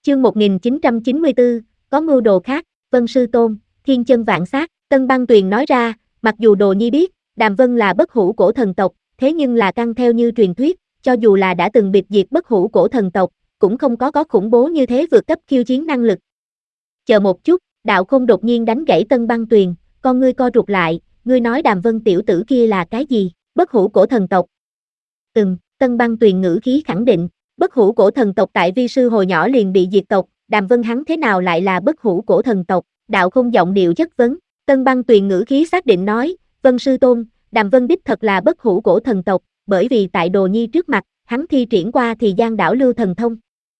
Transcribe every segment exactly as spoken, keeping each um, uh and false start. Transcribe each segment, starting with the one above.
Chương một nghìn chín trăm chín mươi tư, có mưu đồ khác, Vân Sư Tôn, thiên chân vạn sát, Tân Băng Tuyền nói ra, mặc dù Đồ Nhi biết, Đàm Vân là bất hủ cổ thần tộc, thế nhưng là căn theo như truyền thuyết, cho dù là đã từng biệt diệt bất hủ cổ thần tộc, cũng không có có khủng bố như thế vượt cấp khiêu chiến năng lực. Chờ một chút, Đạo Khôn đột nhiên đánh gãy Tân Băng Tuyền, con ngươi co rụt lại, ngươi nói Đàm Vân tiểu tử kia là cái gì, bất hủ cổ thần tộc? Ừm, Tân Băng Tuyền ngữ khí khẳng định, bất hủ cổ thần tộc tại vi sư hồi nhỏ liền bị diệt tộc, Đàm Vân hắn thế nào lại là bất hủ cổ thần tộc? Đạo Khôn giọng điệu chất vấn, Tân Băng Tuyền ngữ khí xác định nói, Vân Sư Tôn, Đàm Vân đích thật là bất hủ cổ thần tộc, bởi vì tại Đồ Nhi trước mặt, hắn thi triển qua thì gian đảo lưu thần thông.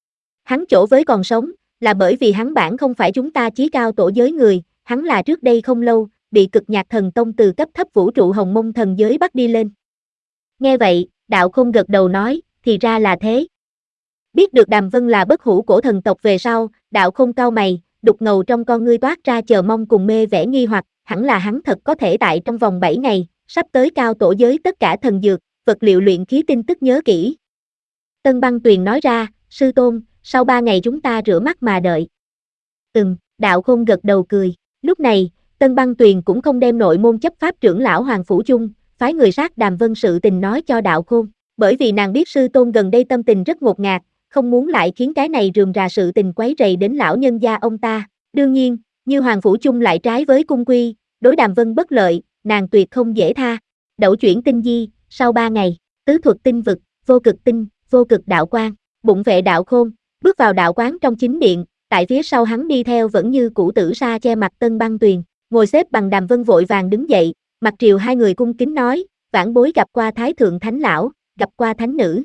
Hắn chỗ với còn sống, là bởi vì hắn bản không phải chúng ta chí cao tổ giới người, hắn là trước đây không lâu, bị cực nhạc thần tông từ cấp thấp vũ trụ hồng mông thần giới bắt đi lên. Nghe vậy, Đạo Khôn gật đầu nói, thì ra là thế. Biết được Đàm Vân là bất hủ cổ thần tộc về sau, Đạo Khôn cau mày, đục ngầu trong con ngươi toát ra chờ mong cùng mê vẻ nghi hoặc, hẳn là hắn thật có thể tại trong vòng bảy ngày, sắp tới cao tổ giới tất cả thần dược, vật liệu luyện khí tin tức nhớ kỹ. Tân Băng Tuyền nói ra, Sư Tôn, sau ba ngày chúng ta rửa mắt mà đợi. Ừm, Đạo Khôn gật đầu cười, lúc này, Tân Băng Tuyền cũng không đem nội môn chấp pháp trưởng lão Hoàng Phủ Chung, phái người sát Đàm Vân sự tình nói cho Đạo Khôn, bởi vì nàng biết Sư Tôn gần đây tâm tình rất ngột ngạt, không muốn lại khiến cái này rườm rà sự tình quấy rầy đến lão nhân gia ông ta. Đương nhiên, như Hoàng Phủ Chung lại trái với cung quy, đối Đàm Vân bất lợi, nàng tuyệt không dễ tha. Đẩu chuyển tinh di, sau ba ngày, tứ thuật tinh vực, vô cực tinh, vô cực đạo quang, bụng vệ Đạo Khôn, bước vào đạo quán trong chính điện, tại phía sau hắn đi theo vẫn như cũ Tử Sa che mặt Tân Băng Tuyền, ngồi xếp bằng Đàm Vân vội vàng đứng dậy, mặt triều hai người cung kính nói, vãn bối gặp qua Thái Thượng Thánh Lão, gặp qua Thánh Nữ.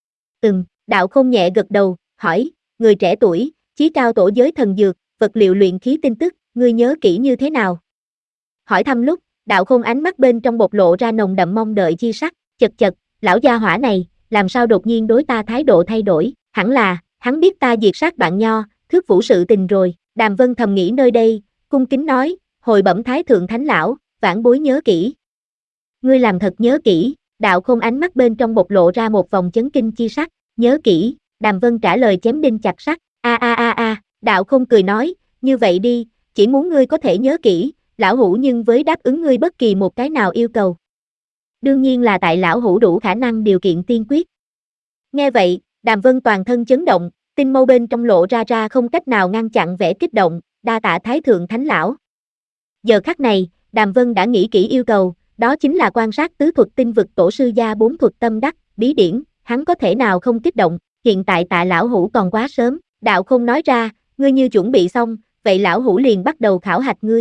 Ừm, Đạo Khôn nhẹ gật đầu, hỏi, người trẻ tuổi, chí cao tổ giới thần dược, vật liệu luyện khí tin tức, ngươi nhớ kỹ như thế nào? Hỏi thăm lúc, Đạo Khôn ánh mắt bên trong bộc lộ ra nồng đậm mong đợi chi sắc, chật chật, lão gia hỏa này, làm sao đột nhiên đối ta thái độ thay đổi, hẳn là, hắn biết ta diệt sát bạn nho, thước vũ sự tình rồi. Đàm Vân thầm nghĩ nơi đây, cung kính nói, hồi bẩm Thái Thượng Thánh Lão, vãn bối nhớ kỹ. Ngươi làm thật nhớ kỹ, Đạo Khôn ánh mắt bên trong bộc lộ ra một vòng chấn kinh chi sắc, nhớ kỹ, Đàm Vân trả lời chém đinh chặt sắt, a a a a, Đạo Khôn cười nói, như vậy đi, chỉ muốn ngươi có thể nhớ kỹ, lão hủ nhưng với đáp ứng ngươi bất kỳ một cái nào yêu cầu. Đương nhiên là tại lão hủ đủ khả năng điều kiện tiên quyết. Nghe vậy, Đàm Vân toàn thân chấn động, tinh mâu bên trong lộ ra ra không cách nào ngăn chặn vẻ kích động, đa tạ Thái Thượng Thánh Lão. Giờ khắc này, Đàm Vân đã nghĩ kỹ yêu cầu, đó chính là quan sát tứ thuật tinh vực tổ sư gia bốn thuật tâm đắc, bí điển, hắn có thể nào không kích động, hiện tại tạ lão hủ còn quá sớm, Đạo Khôn nói ra, ngươi như chuẩn bị xong, vậy lão hủ liền bắt đầu khảo hạch ngươi.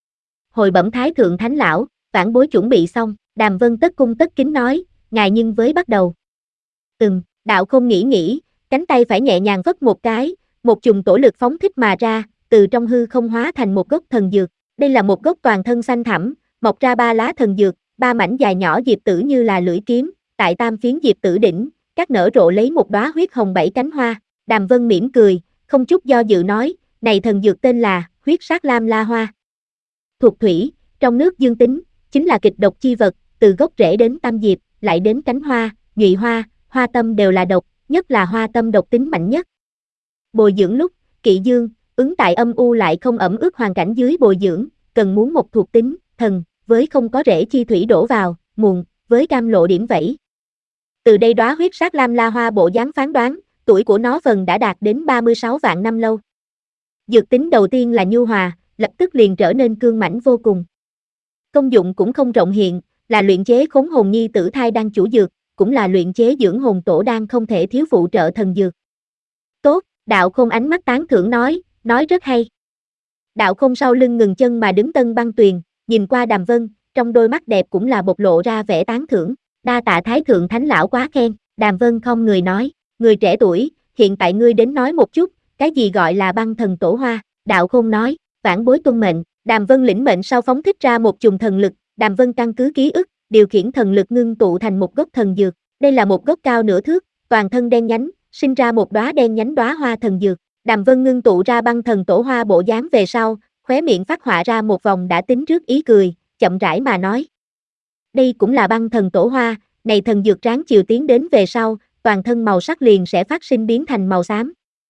Hồi bẩm Thái Thượng Thánh Lão, vãn bối chuẩn bị xong, Đàm Vân tất cung tất kính nói, ngài nhưng với bắt đầu. Ừm, Đạo Khôn nghĩ nghĩ, cánh tay phải nhẹ nhàng vất một cái, một chùm tổ lực phóng thích mà ra, từ trong hư không hóa thành một gốc thần dược. Đây là một gốc toàn thân xanh thẳm, mọc ra ba lá thần dược, ba mảnh dài nhỏ diệp tử như là lưỡi kiếm, tại tam phiến diệp tử đỉnh, các nở rộ lấy một đóa huyết hồng bảy cánh hoa. Đàm Vân mỉm cười, không chút do dự nói, này thần dược tên là huyết sát lam la hoa. Thuộc thủy, trong nước dương tính, chính là kịch độc chi vật, từ gốc rễ đến tam diệp, lại đến cánh hoa, nhụy hoa, hoa tâm đều là độc, nhất là hoa tâm độc tính mạnh nhất. Bồi dưỡng lúc, kỵ dương, ứng tại âm u lại không ẩm ướt hoàn cảnh dưới bồi dưỡng, cần muốn một thuộc tính, thần, với không có rễ chi thủy đổ vào, muộn, với cam lộ điểm vẫy. Từ đây đóa huyết sát lam la hoa bộ dáng phán đoán, tuổi của nó vần đã đạt đến ba mươi sáu vạn năm lâu. Dược tính đầu tiên là nhu hòa, lập tức liền trở nên cương mãnh vô cùng. Công dụng cũng không rộng hiện, là luyện chế khốn hồn nhi tử thai đan chủ dược, cũng là luyện chế dưỡng hồn tổ đan không thể thiếu phụ trợ thần dược. Tốt, Đạo Khôn ánh mắt tán thưởng nói, nói rất hay. Đạo Khôn sau lưng ngừng chân mà đứng Tân Băng Tuyền, nhìn qua Đàm Vân, trong đôi mắt đẹp cũng là bộc lộ ra vẻ tán thưởng, đa tạ Thái Thượng Thánh Lão quá khen. Đàm Vân không người nói, người trẻ tuổi, hiện tại ngươi đến nói một chút, cái gì gọi là băng thần tổ hoa. Đạo Khôn nói, vãn bối tuân mệnh. Đàm Vân lĩnh mệnh sau phóng thích ra một chùm thần lực, Đàm Vân căn cứ ký ức, điều khiển thần lực ngưng tụ thành một gốc thần dược. Đây là một gốc cao nửa thước, toàn thân đen nhánh, sinh ra một đóa đen nhánh đóa hoa thần dược. Đàm Vân ngưng tụ ra băng thần tổ hoa bộ dáng về sau, khóe miệng phát họa ra một vòng đã tính trước ý cười, chậm rãi mà nói. Đây cũng là băng thần tổ hoa, này thần dược tráng chiều tiến đến về sau, toàn thân màu sắc liền sẽ phát sinh biến thành màu xám.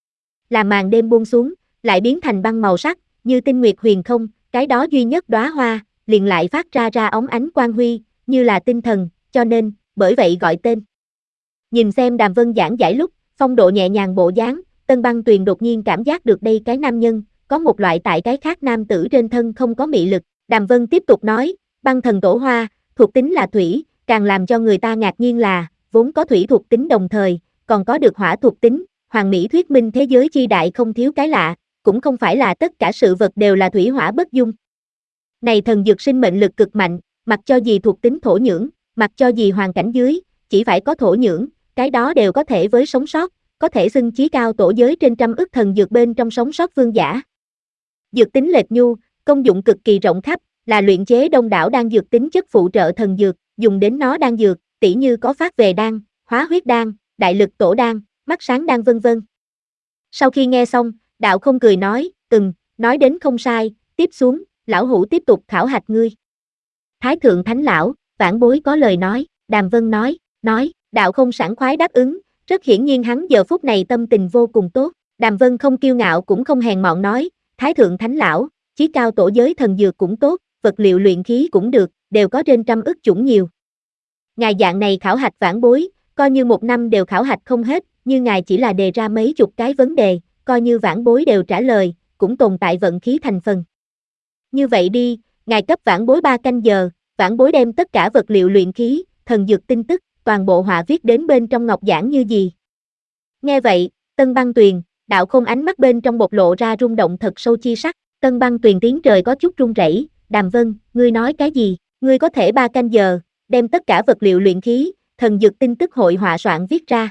làm màn đêm buông xuống, lại biến thành băng màu sắc, như tinh nguyệt huyền không, cái đó duy nhất đóa hoa, liền lại phát ra ra óng ánh quang huy, như là tinh thần, cho nên, bởi vậy gọi tên. Nhìn xem Đàm Vân giảng giải lúc, phong độ nhẹ nhàng bộ dáng, Tân Băng Tuyền đột nhiên cảm giác được đây cái nam nhân, có một loại tại cái khác nam tử trên thân không có mị lực. Đàm Vân tiếp tục nói, băng thần tổ hoa, thuộc tính là thủy, càng làm cho người ta ngạc nhiên là, vốn có thủy thuộc tính đồng thời, còn có được hỏa thuộc tính, hoàn mỹ thuyết minh thế giới chi đại không thiếu cái lạ, cũng không phải là tất cả sự vật đều là thủy hỏa bất dung. Này thần dược sinh mệnh lực cực mạnh, mặc cho gì thuộc tính thổ nhưỡng, mặc cho gì hoàn cảnh dưới, chỉ phải có thổ nhưỡng, cái đó đều có thể với sống sót, có thể xưng chí cao tổ giới trên trăm ức thần dược bên trong sống sót vương giả. Dược tính lệch nhu, công dụng cực kỳ rộng khắp, là luyện chế đông đảo đan dược tính chất phụ trợ thần dược, dùng đến nó đan dược, tỉ như có phát về đan, hóa huyết đan, đại lực tổ đan, mắt sáng đan vân vân. Sau khi nghe xong, Đạo Không cười nói, ừm, nói đến không sai, tiếp xuống, lão hủ tiếp tục khảo hạch ngươi. Thái thượng thánh lão, vãn bối có lời nói, Đàm Vân nói, nói, Đạo Không sảng khoái đáp ứng, rất hiển nhiên hắn giờ phút này tâm tình vô cùng tốt. Đàm Vân không kiêu ngạo cũng không hèn mọn nói, Thái thượng thánh lão, chí cao tổ giới thần dược cũng tốt, vật liệu luyện khí cũng được, đều có trên trăm ức chủng nhiều. Ngài dạng này khảo hạch vãn bối, coi như một năm đều khảo hạch không hết, như ngài chỉ là đề ra mấy chục cái vấn đề, coi như vãn bối đều trả lời, cũng tồn tại vận khí thành phần. Như vậy đi, ngài cấp vãn bối ba canh giờ, vãn bối đem tất cả vật liệu luyện khí, thần dược tin tức, toàn bộ họa viết đến bên trong ngọc giảng như gì. Nghe vậy, Tân Băng Tuyền, Đạo Không ánh mắt bên trong bộc lộ ra rung động thật sâu chi sắc, Tân Băng Tuyền tiếng trời có chút run rẩy, Đàm Vân, ngươi nói cái gì, ngươi có thể ba canh giờ, đem tất cả vật liệu luyện khí, thần dược tin tức hội họa soạn viết ra.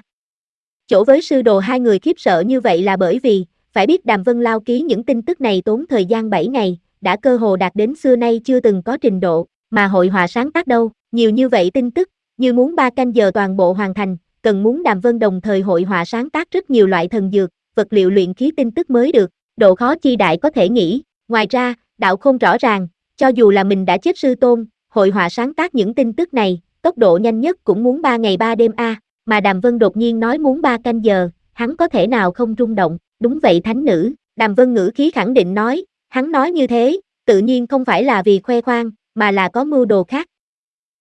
Chỗ với sư đồ hai người khiếp sợ như vậy là bởi vì, phải biết Đàm Vân lao ký những tin tức này tốn thời gian bảy ngày, đã cơ hồ đạt đến xưa nay chưa từng có trình độ, mà hội họa sáng tác đâu, nhiều như vậy tin tức, như muốn ba canh giờ toàn bộ hoàn thành, cần muốn Đàm Vân đồng thời hội họa sáng tác rất nhiều loại thần dược, vật liệu luyện khí tin tức mới được, độ khó chi đại có thể nghĩ. Ngoài ra, Đạo Không rõ ràng, cho dù là mình đã chết sư tôn, hội họa sáng tác những tin tức này, tốc độ nhanh nhất cũng muốn ba ngày ba đêm a, mà Đàm Vân đột nhiên nói muốn ba canh giờ, hắn có thể nào không rung động, đúng vậy thánh nữ, Đàm Vân ngữ khí khẳng định nói, hắn nói như thế, tự nhiên không phải là vì khoe khoang, mà là có mưu đồ khác,